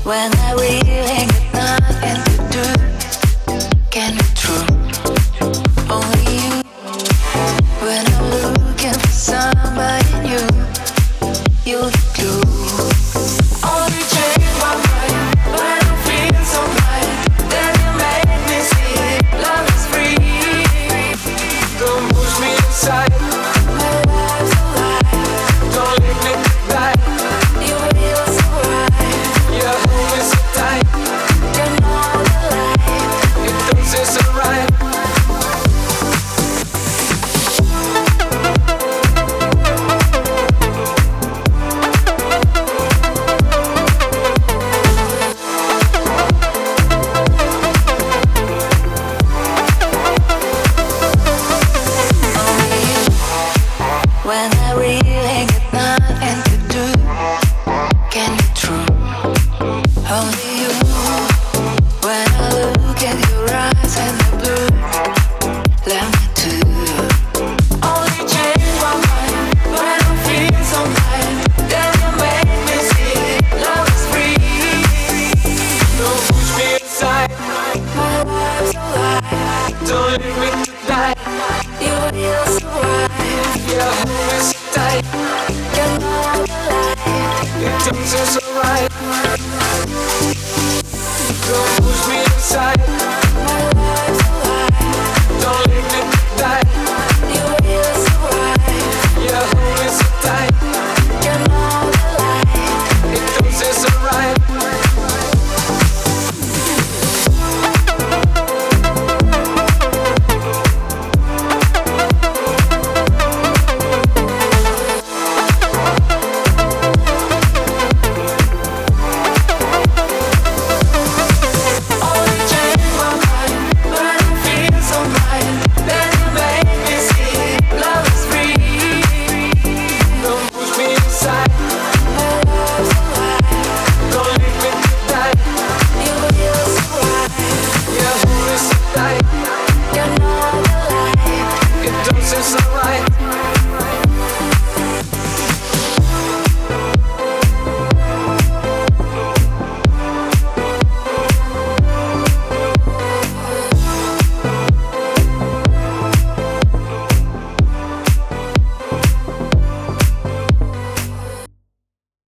When I really got nothing to do, can be true. Only you. When I'm looking for somebody new, you're the clue. Only change my mind when I'm feeling so blind. Then you make me see love is free. Don't push me inside. My life's a lie. Don't leave me to die. You feel so right. You hold me so tight. You know the light. It don't say so right. When I really got nothing to do, can be true. Only you. When I look at your eyes and the blue, let me too. Only change my mind when I'm feeling so blind. Then you make me see love is free. Don't push me inside. My life's a lie. Don't leave me to die. You feel so right. You hold me so tight. You know the light. It don't say so right. Don't push me inside.